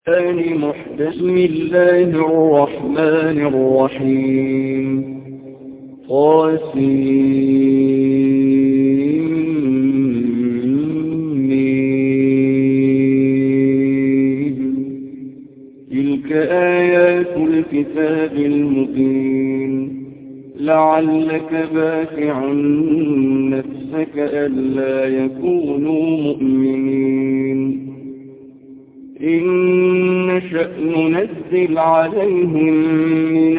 بسم الله الرحمن الرحيم تلك آيات الكتاب المبين لعلك باخع نفسك ألا يكونوا مؤمنين إن نشأ ننزل عليهم من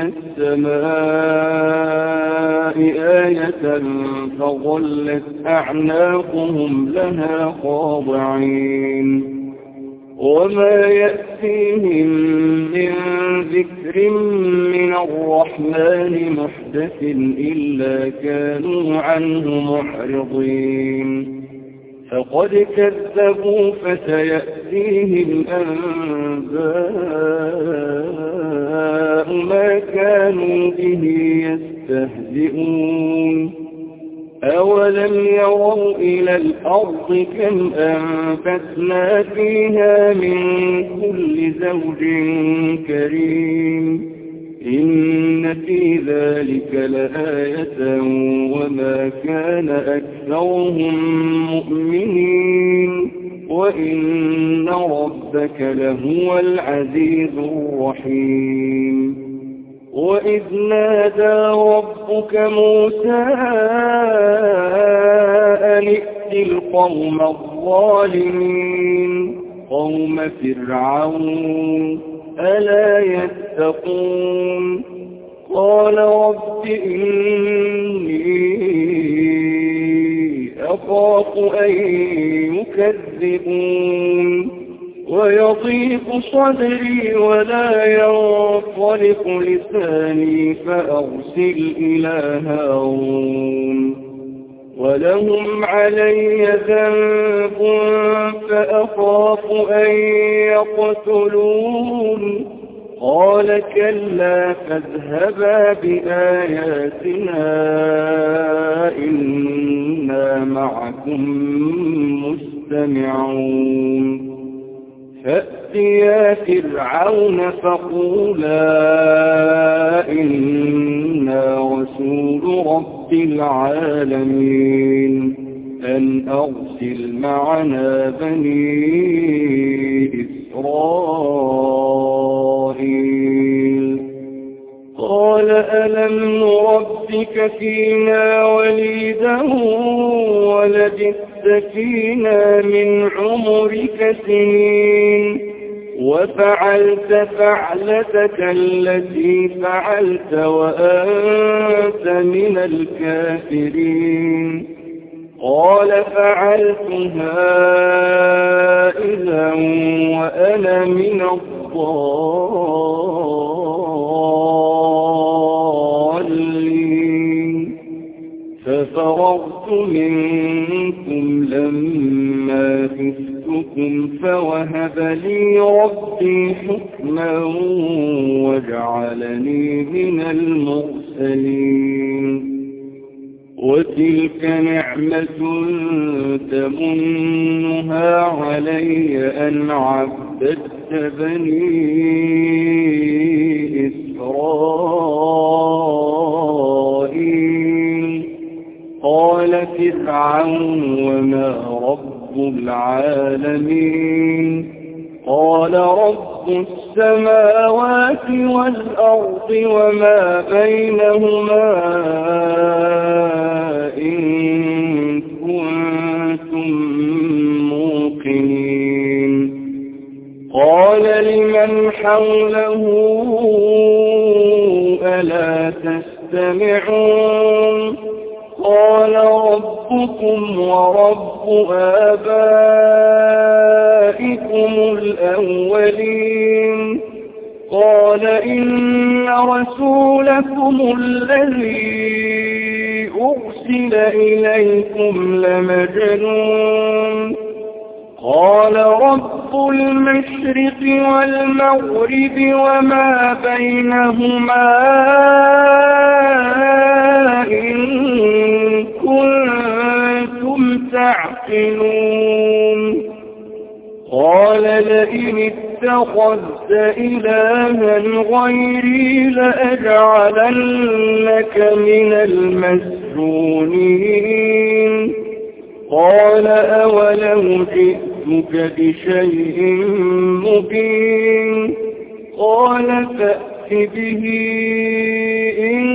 السماء آية فظلت أعناقهم لها خاضعين وما يأتيهم من ذكر من الرحمن محدث إلا كانوا عنه معرضين فقد كذبوا فسيأتيهم أنباء ما كانوا به يستهزئون أولم يروا إلى الأرض كم أنبتنا فيها من كل زوج كريم إن في ذلك لآية وما كان أكثرهم مؤمنين وإن ربك لهو العزيز الرحيم وإذ نادى ربك موسى أن ائت القوم الظالمين قوم فرعون ألا يتقون قال رب إني أخاف أن يكذبون ويضيق صدري ولا ينطلق لساني فأرسل إلى هارون ولهم علي ذنب فأخاف أن يقتلون قال كلا فاذهبا بآياتنا إنا معكم مستمعون فأتيا فرعون فقولا إنا رسول رب العالمين أن أرسل معنا بني إسرائيل قال ألم نربك فينا وليدا ولبثت فينا من عمرك سنين وفعلت فعلتك التي فعلت وأنت من الكافرين قال فعلتها إذا وأنا من الضالين ففررت منكم لما خفتكم فوهب لي ربي حكما وجعلني من المرسلين وتلك نعمة تمنها علي أن عبدت بني إسرائيل قال فرعون وما رب العالمين قال رب السماوات والأرض وما بينهما إن كنتم موقنين قال لمن حوله ألا تستمعون قال ربكم ورب آبائكم الأولين قال إن رسولكم الذي أرسل إليكم لمجنون قال رب المشرق والمغرب وما بينهما إن كنتم تعقلون قال لئن اتخذت إلها غيري لأجعلنك من المسجونين قال أولو جئتك بشيء مبين قال فأت به إن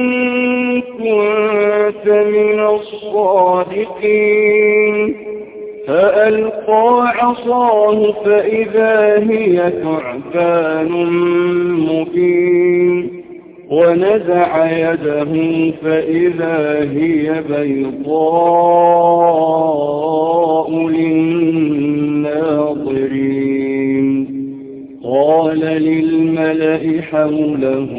كنت من الصادقين فألقى عصاه فإذا هي ثعبان مبين ونزع يده فإذا هي بيضاء للناظرين قال للملأ حوله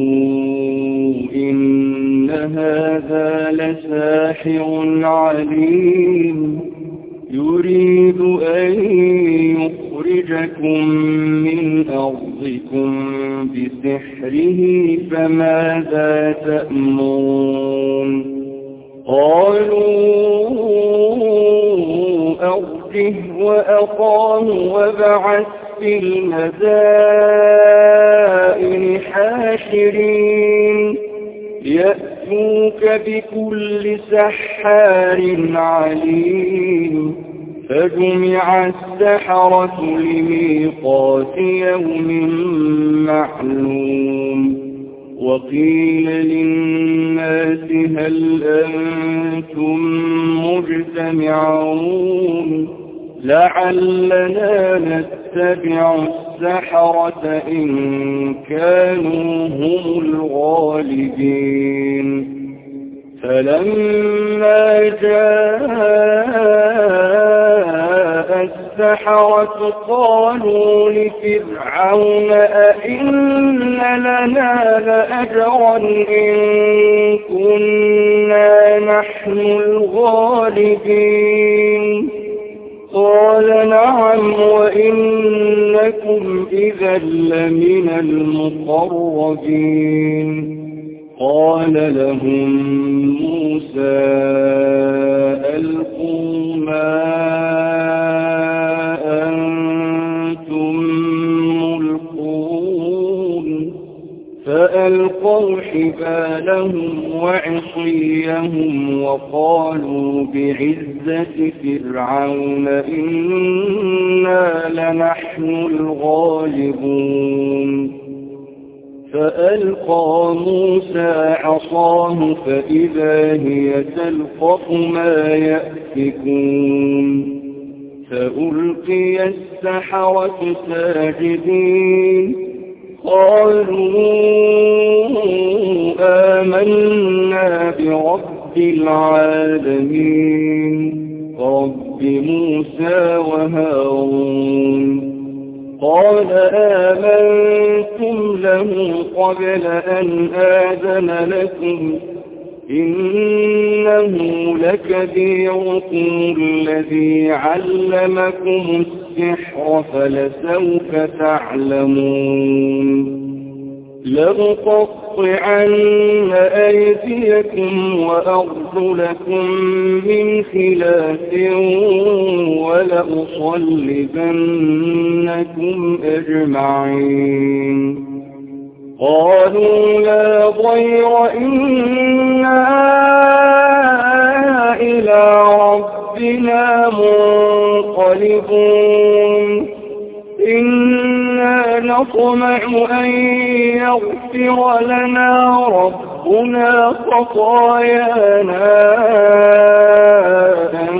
إن هذا لساحر عليم يريد أن يخرجكم من أرضكم بسحره فماذا تأمرون قالوا أرجه وأخاه وابعث في المدائن حاشرين يأتوك بكل سحار عليم فجمع السحرة لميقات يوم معلوم وقيل للناس هل أنتم مجتمعون لعلنا نتبع السحرة إن كانوا هم الغالبين فلما جاء السحرة قالوا لفرعون أئن لنا لأجرا إن كنا نحن الغالبين قال نعم وإنكم إذا لمن المقربين قال لهم موسى ألقوا ما أنتم ملقون فألقوا حبالهم وعصيهم وقالوا بعزة فرعون إنا لنحن الغالبون فألقى موسى عصاه فإذا هي تلقف ما يأفكون فألقي السحرة ساجدين قالوا آمنا برب العالمين رب موسى وهارون قال آمنتم له قبل أن آذن لكم إنه لكبيركم الذي علمكم السحر فلسوف تعلمون لأقطعن أيديكم وأرجلكم من خلاف ولأصلبنكم أجمعين قالوا لا ضير إنا إلى ربنا منقلبون إنا نطمع أن يغفر لنا ربنا خطايانا أن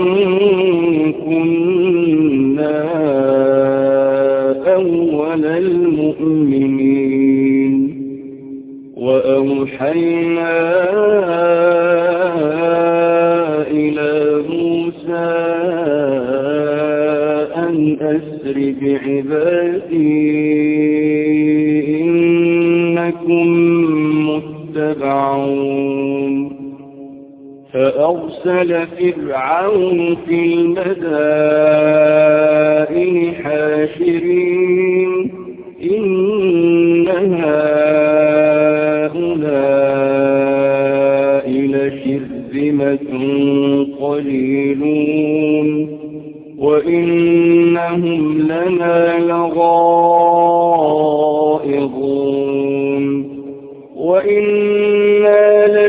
كنا أول المؤمنين وأوحينا إلى موسى أن أسر بعبادي إنكم متبعون فأرسل فرعون في المدائن حاشرين إن هؤلاء لشرذمة قليلون وإنهم لنا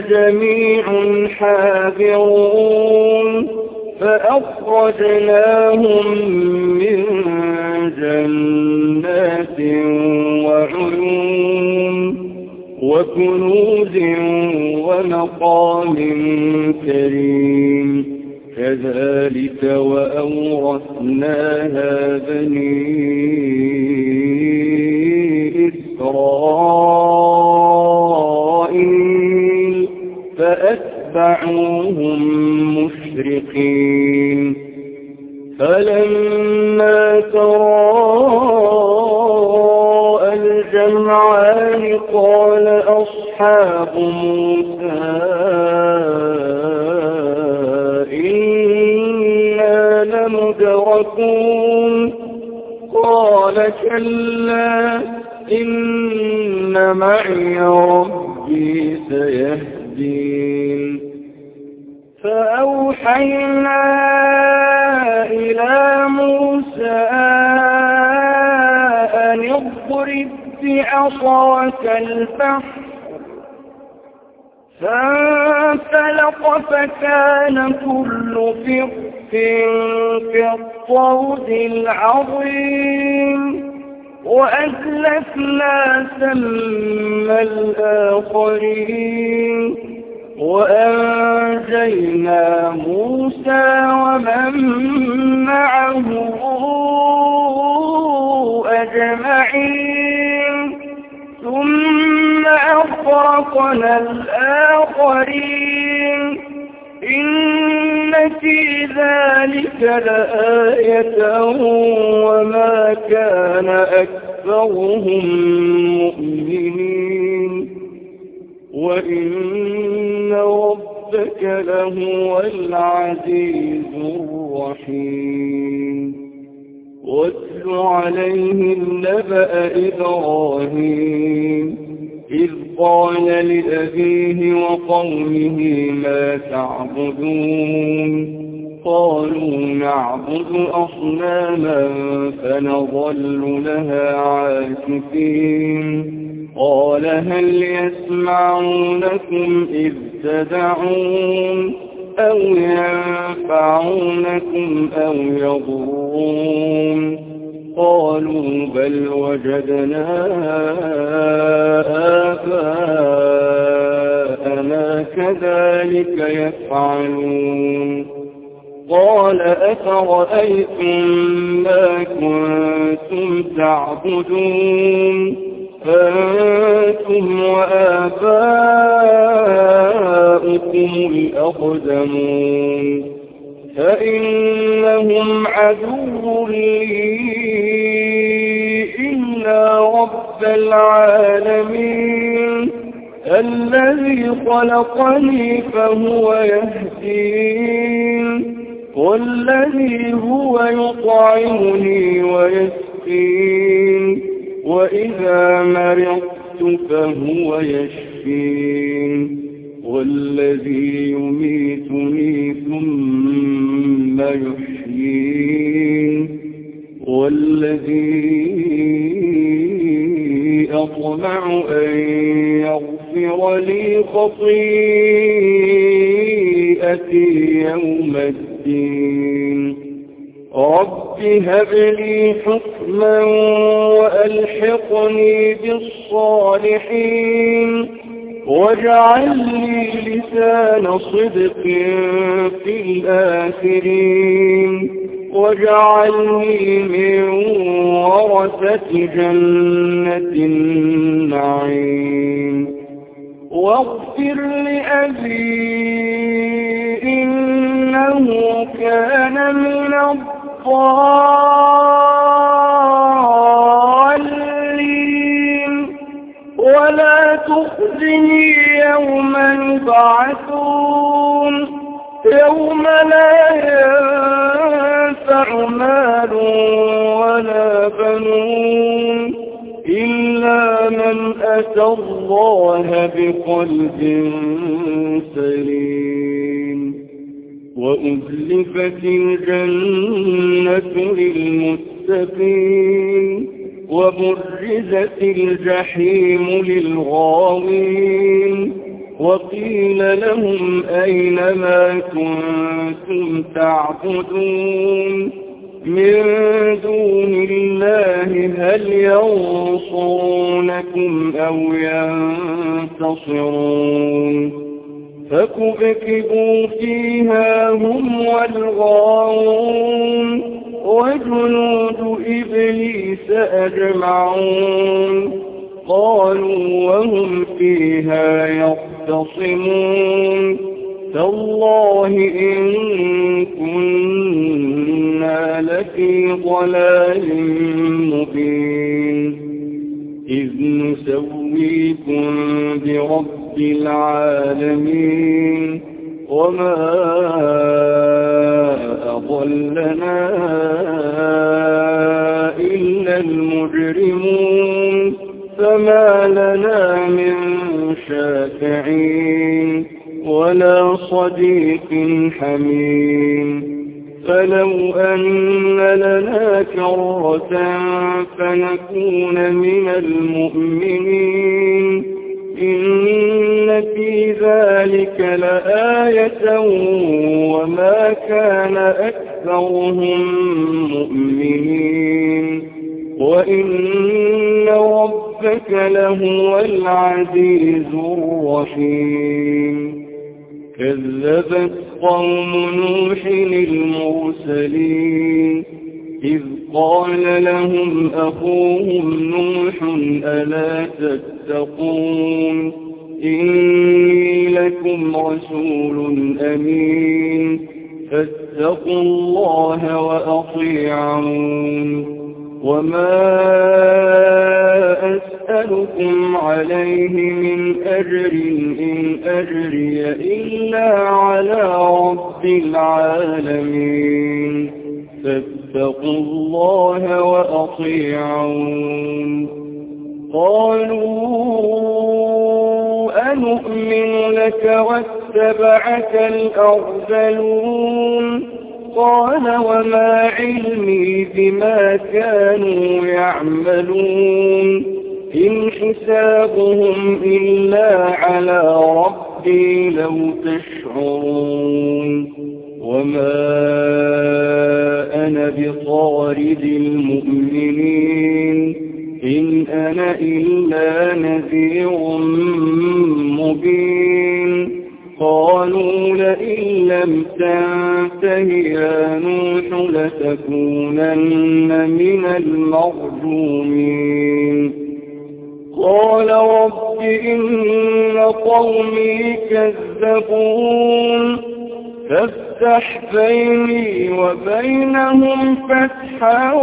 جميع حاذرون فأخرجناهم من جنات وعيون وكنوز ومقام كريم كذلك وأورثناها بني إسرائيل فأتبعوهم مشرقين فلما تراءى الجمعان قال أصحاب موسى إنا لمدركون قال كلا إن معي ربي سيهدين فأوحينا إلى موسى أن اضرب بعصاك البحر فانفلق فكان كل فرق كالطود العظيم وأزلفنا ثم الآخرين وأنجينا موسى ومن معه أجمعين ثم أغرقنا الآخرين إن في ذلك لآية وما كان أكثرهم مؤمنين وإن ربك لهو العزيز الرحيم واتل عليهم نبأ إبراهيم إذ قال لأبيه وقومه ما تعبدون قالوا نعبد أصناما فنظل لها عاكفين قال هل يسمعونكم إذ تدعون أو ينفعونكم أو يضرون قالوا بل وجدنا آباءنا كذلك يفعلون قال أفرأيتم ما كنتم تعبدون أنتم وآباؤكم الأقدمون فإنهم عدو لي إلا رب العالمين الذي خلقني فهو يهدين والذي هو يطعمني ويسقين وإذا مرضت فهو يشفين والذي يميتني ثم يحيين والذي أطمع أن يغفر لي خطيئتي يوم الدين رب هب لي حكما وألحقني بالصالحين واجعل لي لسان صدق في الآخرين واجعلني من ورثة جنة النعيم واغفر لأبي إنه كان من الضالين ولا تخزني يوم يبعثون يوم لا ينفع مال ولا بنون إلا من أتى الله بقلب سليم وأزلفت الجنة للمتقين وبرزت الجحيم للغاوين وقيل لهم أين ما كنتم تعبدون من دون الله هل ينصرونكم أو ينتصرون فكبكبوا فيها هم والغاوون وجنود إبليس أجمعون قالوا وهم فيها يختصمون تالله إن كنا لفي ضلال مبين إذ نسويكم برب العالمين وما أضلنا إلا المجرمون فما لنا من شافعين ولا صديق حميم فلو أن لنا كرة فنكون من المؤمنين إن في ذلك لآية وما كان أكثرهم مؤمنين وإن ربك لهو العزيز الرحيم كذبت قوم نوح المرسلين إذ قال لهم أخوهم نوح ألا تتقون إني لكم رسول أمين فاتقوا الله وأطيعون وما أسألكم عليه من أجر إن أجري إلا على رب العالمين فاتقوا الله وأطيعون قالوا أنؤمن لك واتبعك الأرذلون قال وما علمي بما كانوا يعملون إن حسابهم إلا على ربي لو تشعرون وما أنا بطارد المؤمنين إن أنا إلا نذير مبين قالوا لئن لم تنته يا نوح لتكونن من المرجومين قال رب إن قومي كذبون فافتح بيني وبينهم فتحا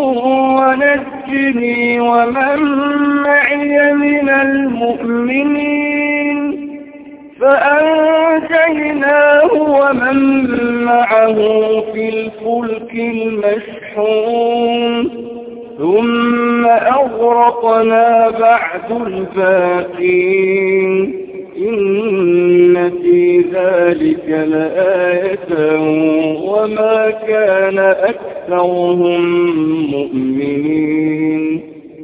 ونجني ومن معي من المؤمنين فأنجيناه ومن معه في الفلك المشحون ثم أغرقنا بعد الباقين إن في ذلك لآية وما كان أكثرهم مؤمنين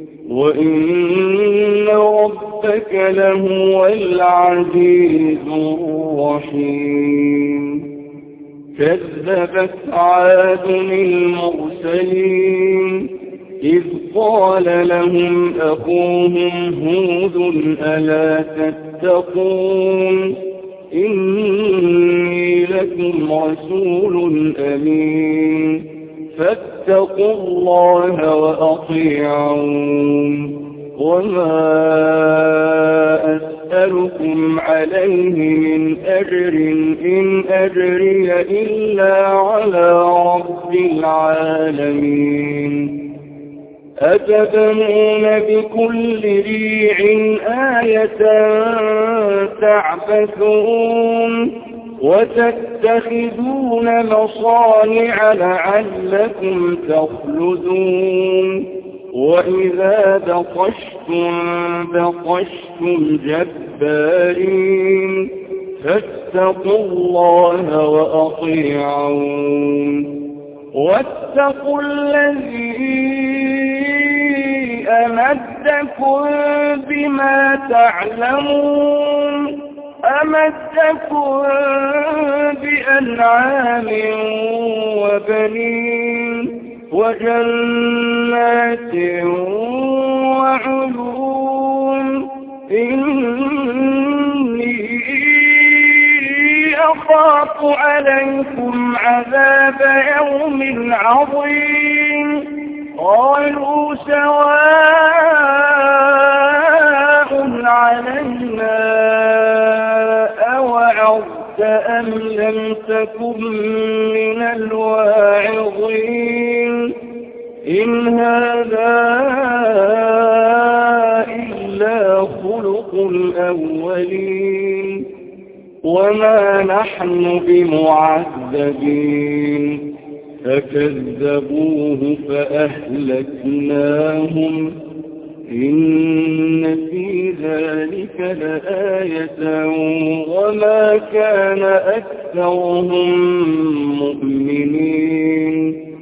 وإن ربك لهو العزيز الرحيم كذبت عاد المرسلين إذ قال لهم أخوهم هود ألا تتقون إني لكم رسول أمين فاتقوا الله وأطيعون وما أسألكم عليه من أجر إن أجري إلا على رب العالمين أتبنون بكل ريع آية تعبثون وتتخذون مصانع لعلكم تخلدون وإذا بطشتم جبارين فاتقوا الله وأطيعون واتقوا الذي أمدكم بما تعلمون أمدكم بأنعام وبنين وجنات وعيون إني أخاف عليكم عذاب يوم عظيم قالوا سواء علينا أوعظت أم لم تكن من الواعظين إن هذا إلا خلق الأولين وما نحن بمعذبين فكذبوه فأهلكناهم إن في ذلك لآية وما كان أكثرهم مؤمنين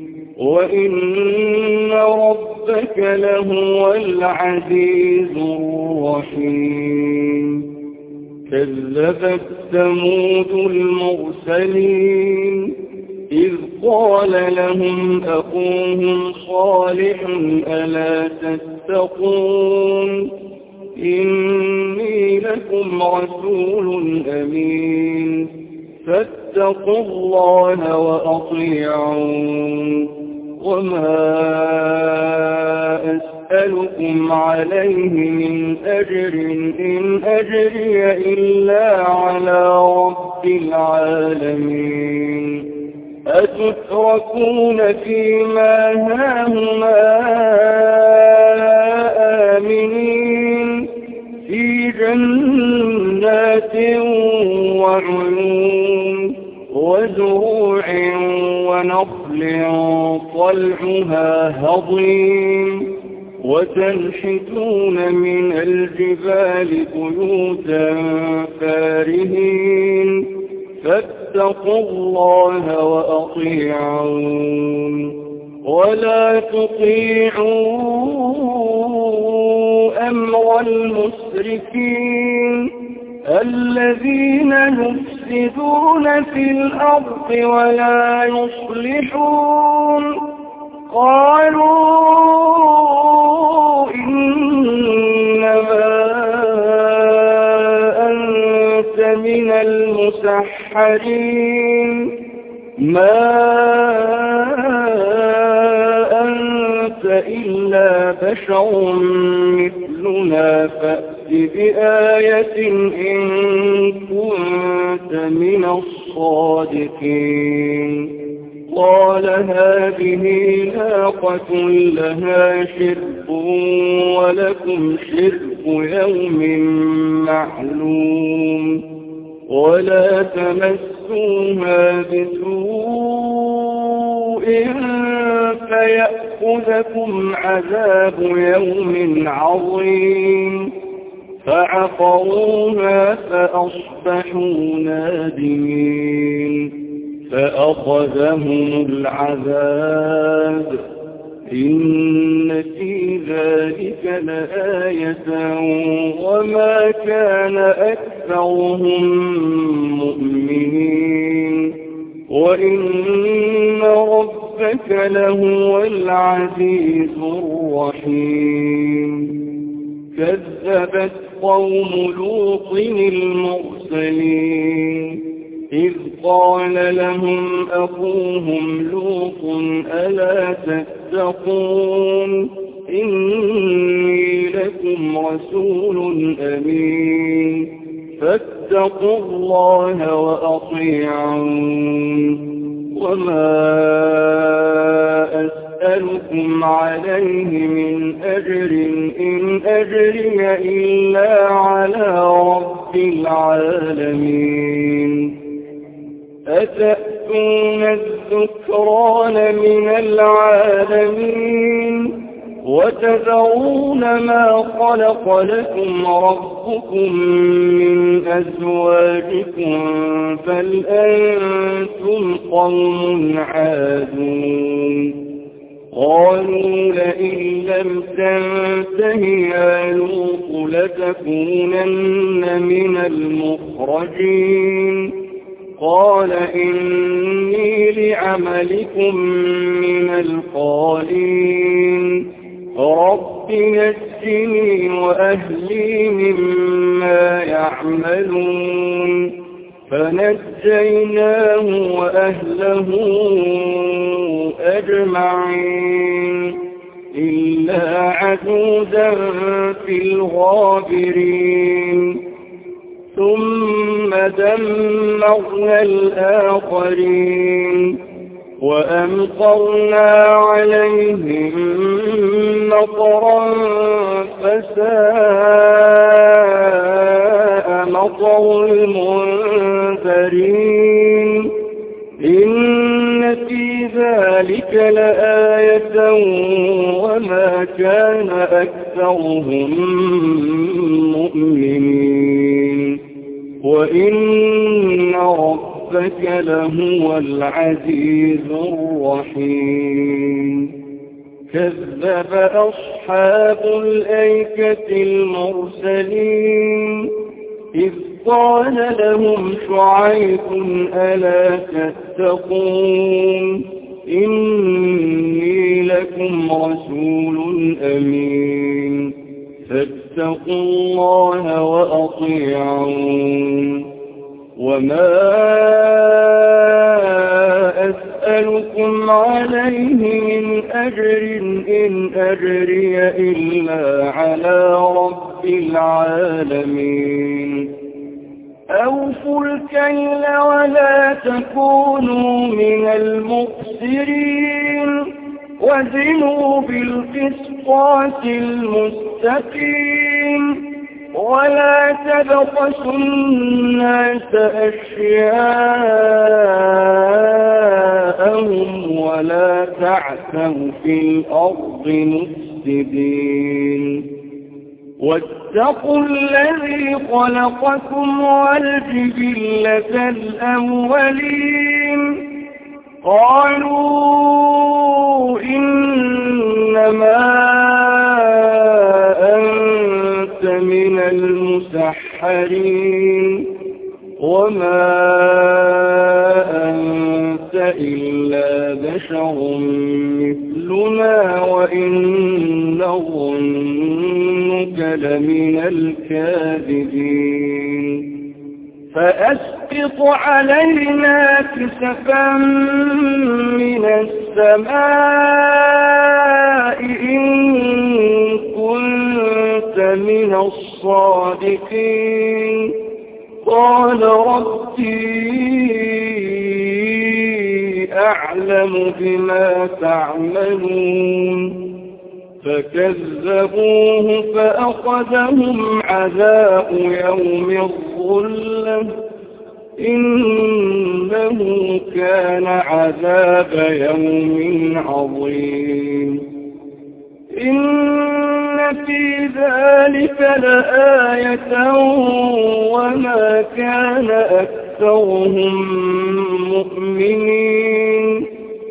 وإن ربك لهو العزيز الرحيم كذبت ثمود المرسلين إذ قال لهم أخوهم صالح ألا تتقون إني لكم رسول أمين فاتقوا الله وأطيعون وما أسألكم عليه من أجر إن أجري إلا على رب العالمين أتتركون فيما هاهنا آمنين في جنات وعيون وزروع ونخل طلعها هضيم وتنحتون من الجبال بيوتا فارهين فاتقوا الله وأطيعون ولا تطيعوا أمر المسرفين الذين يفسدون في الأرض ولا يصلحون قالوا إنما أنت من المسحرين ما أنت إلا بشر مثلنا فأت بآية إن كنت من الصادقين قال هذه ناقة لها شرب ولكم شرب يوم معلوم ولا تمسوها بسوء فيأخذكم عذاب يوم عظيم فعقروها فأصبحوا نادمين فأخذهم العذاب إن في ذلك لآية وما كان أكثرهم مؤمنين وإن ربك لهو العزيز الرحيم كذبت قوم لوط المرسلين إذ قال لهم أخوهم لوط ألا تتقون إني لكم رسول أمين فاتقوا الله وأطيعون وما أسألكم عليه من أجر إن أجري إلا على رب العالمين أتأتون الذكران من العالمين وتذرون ما خلق لكم ربكم من أزواجكم بل أنتم قوم عادون قالوا لئن لم تنته يا لوط لتكونن من المخرجين قال إني لعملكم من القالين رب نجني وأهلي مما يعملون فنجيناه وأهله أجمعين إلا عجوزا في الغابرين ثم دمرنا الآخرين وأمطرنا عليهم مطرا فساء مطر المنذرين إن في ذلك لآية وما كان أكثرهم مؤمنين وإن ربك لهو العزيز الرحيم كذب أصحاب الأيكة المرسلين إذ قال لهم شعيب ألا تتقون إني لكم رسول أمين فاتقوا الله وأطيعون وما أسألكم عليه من أجر إن أجري إلا على رب العالمين أوفوا الكيل ولا تكونوا من المخسرين وزنوا بالقسطاس المستقيم ولا تبخسوا الناس أشياءهم ولا تعثوا في الأرض مفسدين واتقوا الذي خلقكم والجبلة الأولين قالوا إنما أنت من المسحرين وما أنت إلا بشر مثلنا وإن نظنك لمن الكاذبين فأسقط علينا كسفا من السماء إن كنت من الصادقين قال ربي أعلم بما تعملون فكذبوه فأخذهم عذاب يوم الظلة إنه كان عذاب يوم عظيم إن في ذلك لآية وما كان أكثرهم مؤمنين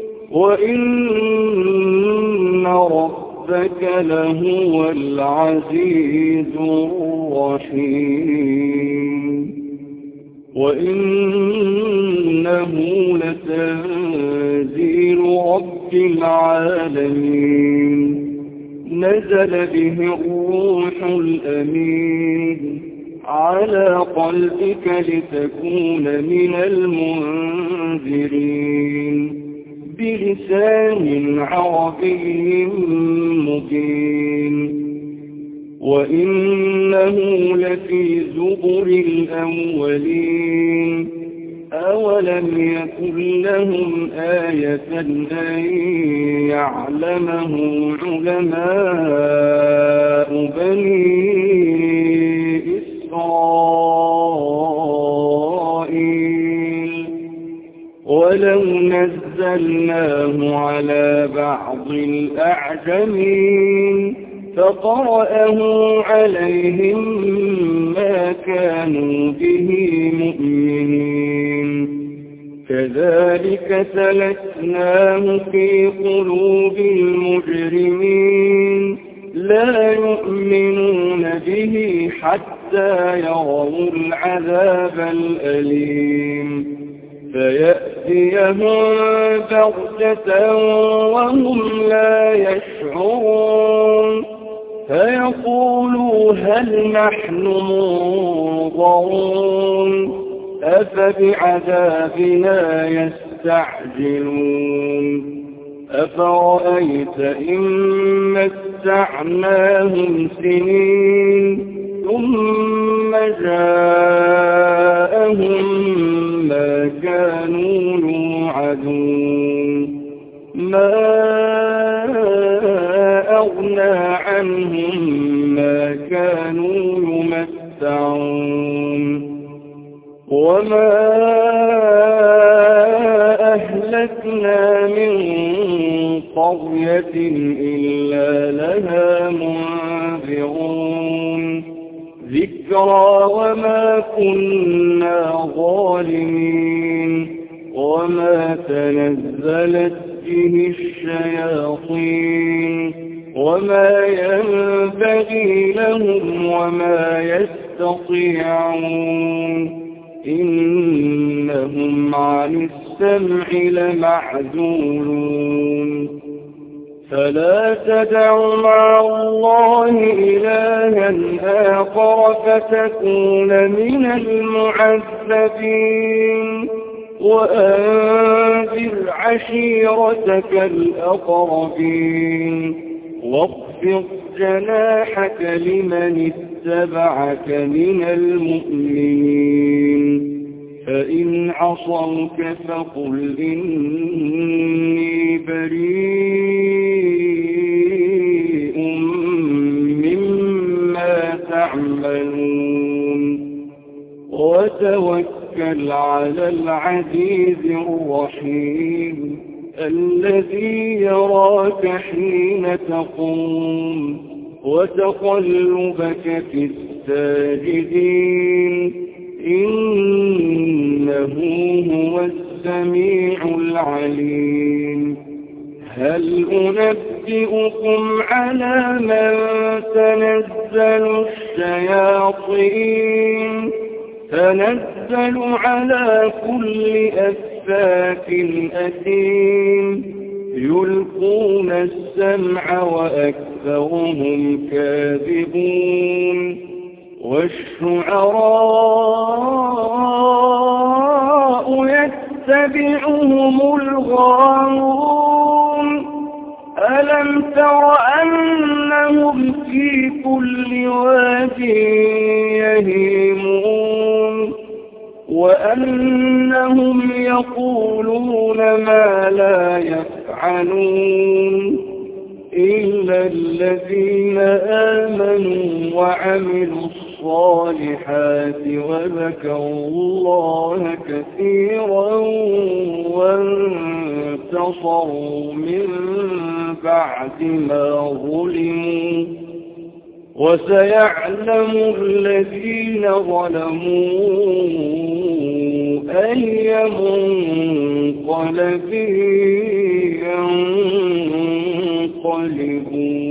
وإن ربك لهو العزيز الرحيم وإنه لتنزيل رب العالمين نزل به الروح الأمين على قلبك لتكون من المنذرين بلسان عربي مبين وإنه لفي زبر الأولين أولم يكن لهم آية أن يعلمه علماء بني إسرائيل ولو نزلناه على بعض الأعجمين فقرأه عليهم ما كانوا به مؤمنين كذلك سلكناه في قلوب المجرمين لا يؤمنون به حتى يروا العذاب الأليم فيأتيهم بغتة وهم لا يشعرون فيقولوا هل نحن منظرون أفبعذابنا يستعجلون أفرأيت إن متعناهم سنين ثم جاءهم ما كانوا يوعدون ما أغنى عنهم ما كانوا يمتعون وما أهلكنا من قرية إلا لها منذرون ذكرى وما كنا ظالمين وما تنزلت به الشياطين وما ينبغي لهم وما يستطيعون إنهم عن السمع لمعزولون فلا تدع مع الله إلها آخر فتكون من المعذبين وأنذر عشيرتك الأقربين واخفض جناحك لمن اتبعك من المؤمنين فإن عصوك فقل إني بريء مما تعملون وتوكل على العزيز الرحيم الذي يراك حين تقوم وتقلبك في الساجدين إنه هو السميع العليم هل أنبئكم على من تنزل الشياطين تنزل على كل أفاك أثيم يلقون السمع وأكثرهم كاذبون والشعراء يتبعهم الغاوون ألم تر أنهم في كل واد يهيمون وأنهم يقولون ما لا يفعلون إلا الذين آمنوا وعملوا الصالحات وذكروا الله كثيرا وانتصروا من بعد ما ظلموا وسيعلم الذين ظلموا أي منقلب ينقلبون